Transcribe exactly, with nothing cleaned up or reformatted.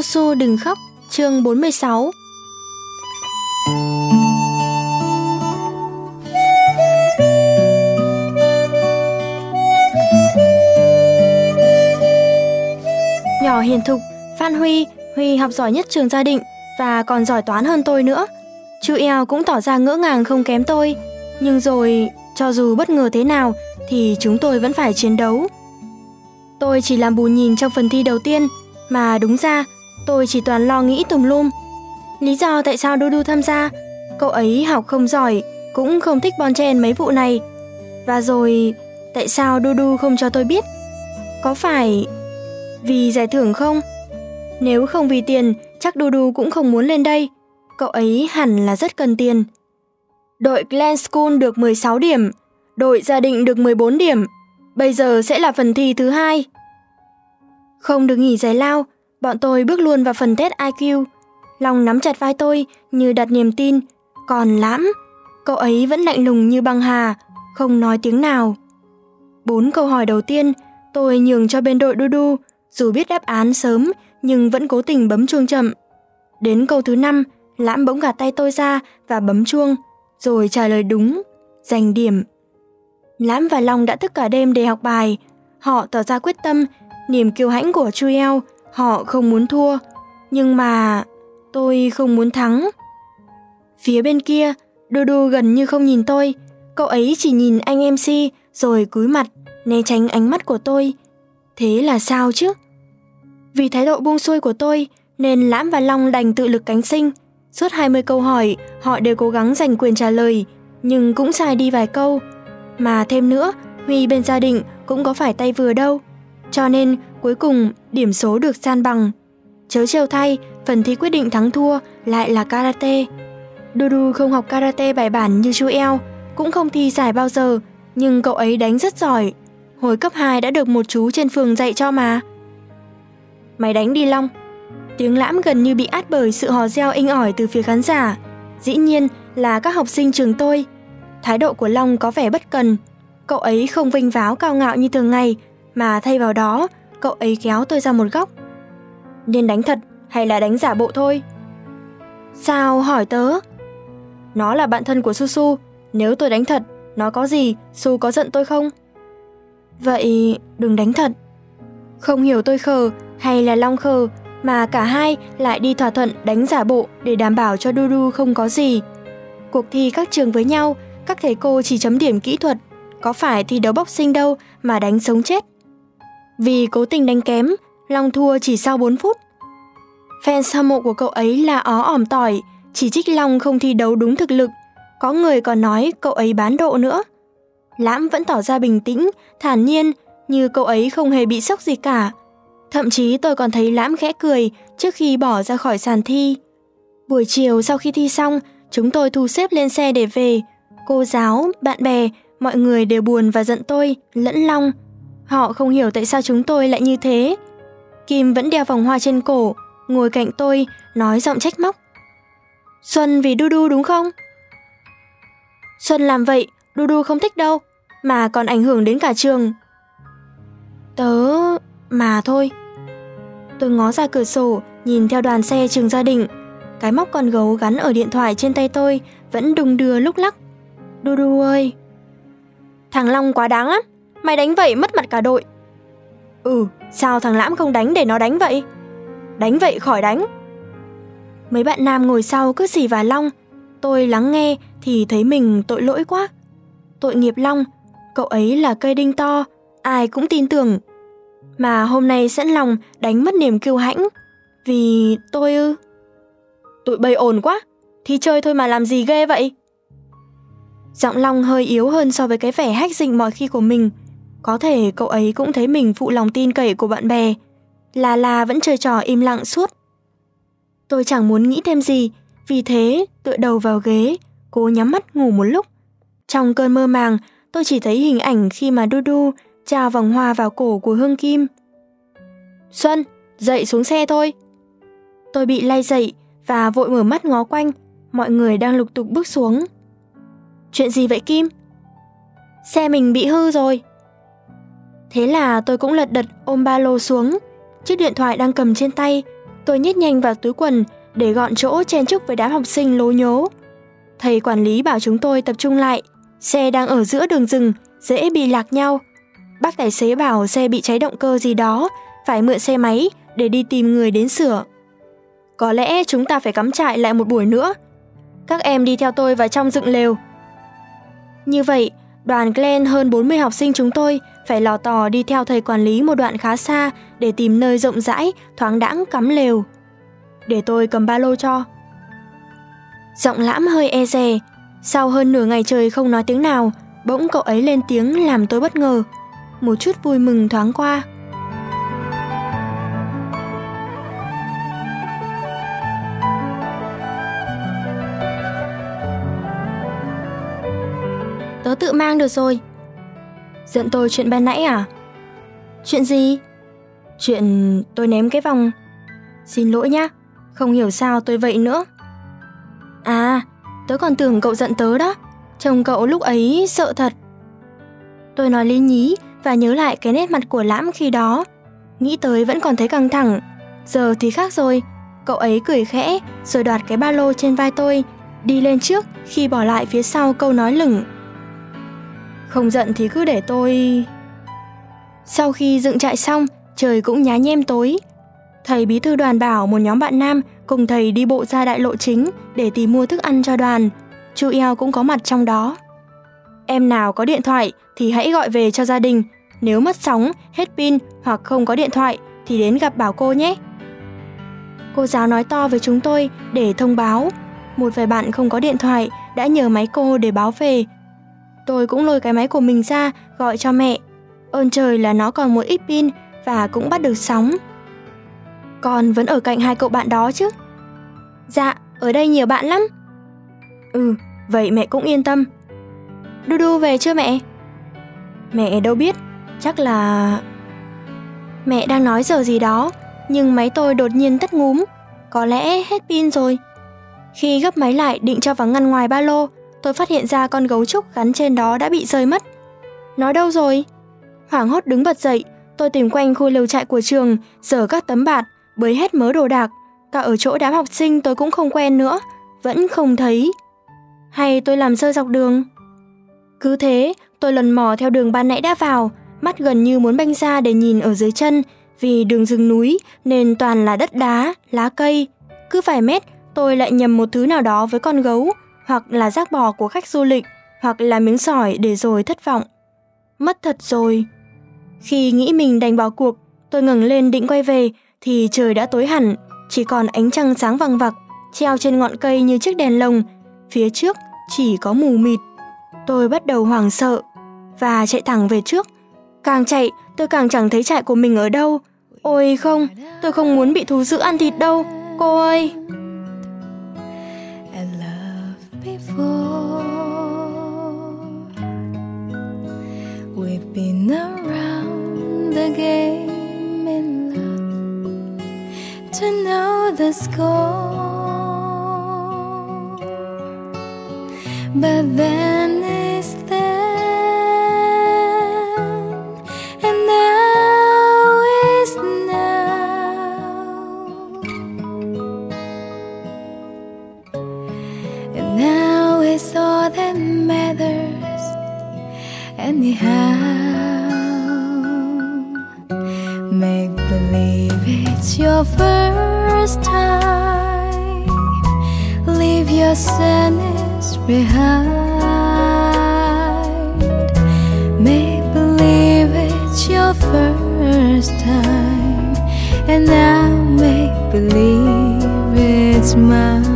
Su Su đừng khóc, chương bốn mươi sáu. Nhỏ hiền thục, Phan Huy, Huy học giỏi nhất trường Gia Định và còn giỏi toán hơn tôi nữa. Chú Eo cũng tỏ ra ngỡ ngàng không kém tôi, nhưng rồi cho dù bất ngờ thế nào thì chúng tôi vẫn phải chiến đấu. Tôi chỉ làm bù nhìn trong phần thi đầu tiên, mà đúng ra tôi chỉ toàn lo nghĩ tùm lum. Lý do tại sao Dudu tham gia, cậu ấy học không giỏi, cũng không thích bon chen mấy vụ này. Và rồi tại sao Dudu không cho tôi biết? Có phải vì giải thưởng không? Nếu không vì tiền, chắc Dudu cũng không muốn lên đây. Cậu ấy hẳn là rất cần tiền. Đội Glen School được mười sáu điểm, đội Gia Định được mười bốn điểm. Bây giờ sẽ là phần thi thứ hai. Không được nghỉ giải lao, bọn tôi bước luôn vào phần test i kiu. Long nắm chặt vai tôi như đặt niềm tin. Còn Lãm, cậu ấy vẫn lạnh lùng như băng hà, không nói tiếng nào. Bốn câu hỏi đầu tiên, tôi nhường cho bên đội Dudu, dù biết đáp án sớm nhưng vẫn cố tình bấm chuông chậm. Đến câu thứ năm, Lãm bỗng gạt tay tôi ra và bấm chuông, rồi trả lời đúng, giành điểm. Lãm và Long đã thức cả đêm để học bài. Họ tỏ ra quyết tâm, niềm kiêu hãnh của Chuel, họ không muốn thua. Nhưng mà tôi không muốn thắng. Phía bên kia, Dudu gần như không nhìn tôi, cậu ấy chỉ nhìn anh em xê rồi cúi mặt, né tránh ánh mắt của tôi. Thế là sao chứ? Vì thái độ buông xuôi của tôi nên Lãm và Long đành tự lực cánh sinh. Suốt hai mươi câu hỏi, họ đều cố gắng giành quyền trả lời, nhưng cũng sai đi vài câu. Mà thêm nữa, Huy bên Gia Định cũng có phải tay vừa đâu. Cho nên cuối cùng điểm số được san bằng. Chớ trêu thay, phần thi quyết định thắng thua lại là karate. Dudu không học karate bài bản như chú Eo, cũng không thi giải bao giờ, nhưng cậu ấy đánh rất giỏi. Hồi cấp hai đã được một chú trên phường dạy cho mà. Mày đánh đi Long. Tiếng Lãm gần như bị át bởi sự hò reo inh ỏi từ phía khán giả. Dĩ nhiên là các học sinh trường tôi. Thái độ của Long có vẻ bất cần. Cậu ấy không vinh váo cao ngạo như thường ngày, mà thay vào đó, cậu ấy kéo tôi ra một góc. Nên đánh thật hay là đánh giả bộ thôi? Sao hỏi tớ? Nó là bạn thân của Su Su, nếu tôi đánh thật, nó có gì, Su có giận tôi không? Vậy đừng đánh thật. Không hiểu tôi khờ hay là Long khờ, mà cả hai lại đi thỏa thuận đánh giả bộ để đảm bảo cho Dudu không có gì. Cuộc thi các trường với nhau, các thầy cô chỉ chấm điểm kỹ thuật, có phải thi đấu boxing đâu mà đánh sống chết. Vì cố tình đánh kém, Long thua chỉ sau bốn phút. Fans hâm mộ của cậu ấy là ó ỏm tỏi, chỉ trích Long không thi đấu đúng thực lực. Có người còn nói cậu ấy bán độ nữa. Lãm vẫn tỏ ra bình tĩnh, thản nhiên, như cậu ấy không hề bị sốc gì cả. Thậm chí tôi còn thấy Lãm khẽ cười trước khi bỏ ra khỏi sàn thi. Buổi chiều sau khi thi xong, chúng tôi thu xếp lên xe để về. Cô giáo, bạn bè, mọi người đều buồn và giận tôi, lẫn Long. Họ không hiểu tại sao chúng tôi lại như thế. Kim vẫn đeo vòng hoa trên cổ, ngồi cạnh tôi, nói giọng trách móc. Xuân vì Dudu đúng không? Xuân làm vậy, Dudu không thích đâu, mà còn ảnh hưởng đến cả trường. Tớ... mà thôi. Tôi ngó ra cửa sổ, nhìn theo đoàn xe trường Gia Định. Cái móc con gấu gắn ở điện thoại trên tay tôi vẫn đung đưa lúc lắc. Dudu ơi! Thằng Long quá đáng lắm, mày đánh vậy mất mặt cả đội. Ừ, sao thằng Lãm không đánh để nó đánh vậy? Đánh vậy khỏi đánh. Mấy bạn nam ngồi sau cứ xỉ vả Long. Tôi lắng nghe thì thấy mình tội lỗi quá. Tội nghiệp Long, cậu ấy là cây đinh to, ai cũng tin tưởng. Mà hôm nay sẵn lòng đánh mất niềm kiêu hãnh. Vì tôi ư? Tụi bay ồn quá, thi chơi thôi mà làm gì ghê vậy? Giọng Long hơi yếu hơn so với cái vẻ hách dịch mọi khi của mình. Có thể cậu ấy cũng thấy mình phụ lòng tin cậy của bạn bè. Là là vẫn chơi trò im lặng suốt. Tôi chẳng muốn nghĩ thêm gì, vì thế tựa đầu vào ghế, cố nhắm mắt ngủ một lúc. Trong cơn mơ màng, tôi chỉ thấy hình ảnh khi mà Dudu trao vòng hoa vào cổ của Hương Kim. Xuân, dậy xuống xe thôi. Tôi bị lay dậy và vội mở mắt ngó quanh, mọi người đang lục tục bước xuống. Chuyện gì vậy Kim? Xe mình bị hư rồi. Thế là tôi cũng lật đật ôm ba lô xuống. Chiếc điện thoại đang cầm trên tay Tôi nhét nhanh vào túi quần để gọn chỗ chen chúc với đám học sinh lố nhố. Thầy quản lý bảo chúng tôi tập trung lại, xe đang ở giữa đường rừng, dễ bị lạc nhau. Bác tài xế bảo xe bị cháy động cơ gì đó, phải mượn xe máy để đi tìm người đến sửa. Có lẽ chúng ta phải cắm trại lại một buổi nữa. Các em đi theo tôi vào trong dựng lều. Như vậy, đoàn Glen hơn bốn mươi học sinh chúng tôi phải lò tò đi theo thầy quản lý một đoạn khá xa để tìm nơi rộng rãi, thoáng đãng cắm lều. Để tôi cầm ba lô cho. Giọng Lãm hơi e dè. Sau hơn nửa ngày trời không nói tiếng nào, bỗng cậu ấy lên tiếng làm tôi bất ngờ. Một chút vui mừng thoáng qua. Tớ tự mang được rồi. Giận tôi chuyện ban nãy à? Chuyện gì? Chuyện tôi ném cái vòng. Xin lỗi nhá, không hiểu sao tôi vậy nữa. À, tớ còn tưởng cậu giận tớ đó. Trông cậu lúc ấy sợ thật. Tôi nói lý nhí và nhớ lại cái nét mặt của Lãm khi đó. Nghĩ tới vẫn còn thấy căng thẳng. Giờ thì khác rồi. Cậu ấy cười khẽ rồi đoạt cái ba lô trên vai tôi, đi lên trước khi bỏ lại phía sau câu nói lửng. Không giận thì cứ để tôi... Sau khi dựng trại xong, trời cũng nhá nhem tối. Thầy bí thư đoàn bảo một nhóm bạn nam cùng thầy đi bộ ra đại lộ chính để tìm mua thức ăn cho đoàn. Chú Eo cũng có mặt trong đó. Em nào có điện thoại thì hãy gọi về cho gia đình. Nếu mất sóng, hết pin hoặc không có điện thoại thì đến gặp bảo cô nhé. Cô giáo nói to với chúng tôi để thông báo. Một vài bạn không có điện thoại đã nhờ máy cô để báo về. Tôi cũng lôi cái máy của mình ra gọi cho mẹ. Ơn trời là nó còn một ít pin và cũng bắt được sóng. Con vẫn ở cạnh hai cậu bạn đó chứ? Dạ, ở đây nhiều bạn lắm. Ừ, vậy mẹ cũng yên tâm. Du Du về chưa mẹ? Mẹ đâu biết, chắc là... Mẹ đang nói giờ gì đó, nhưng máy tôi đột nhiên tắt ngúm. Có lẽ hết pin rồi. Khi gấp máy lại định cho vào ngăn ngoài ba lô, tôi phát hiện ra con gấu trúc gắn trên đó đã bị rơi mất. Nó đâu rồi? Hoảng hốt đứng bật dậy, tôi tìm quanh khu lều trại của trường, giở các tấm bạt, bới hết mớ đồ đạc. Cả ở chỗ đám học sinh tôi cũng không quen nữa, vẫn không thấy. Hay tôi làm rơi dọc đường? Cứ thế, tôi lần mò theo đường ban nãy đã vào, mắt gần như muốn banh ra để nhìn ở dưới chân, vì đường rừng núi nên toàn là đất đá, lá cây. Cứ vài mét, tôi lại nhầm một thứ nào đó với con gấu, hoặc là rác bò của khách du lịch, hoặc là miếng sỏi để rồi thất vọng. Mất thật rồi. Khi nghĩ mình đành bỏ cuộc, tôi ngẩng lên định quay về, thì trời đã tối hẳn, chỉ còn ánh trăng sáng vằng vặc, treo trên ngọn cây như chiếc đèn lồng. Phía trước chỉ có mù mịt. Tôi bắt đầu hoảng sợ và chạy thẳng về trước. Càng chạy, tôi càng chẳng thấy trại của mình ở đâu. Ôi không, tôi không muốn bị thú dữ ăn thịt đâu, cô ơi. We've been around the game in love to know the score, but then is then, and now is now, and now is all that matters anyhow. Make believe it's your first time. Leave your sadness behind. Make believe it's your first time, and now make believe it's mine.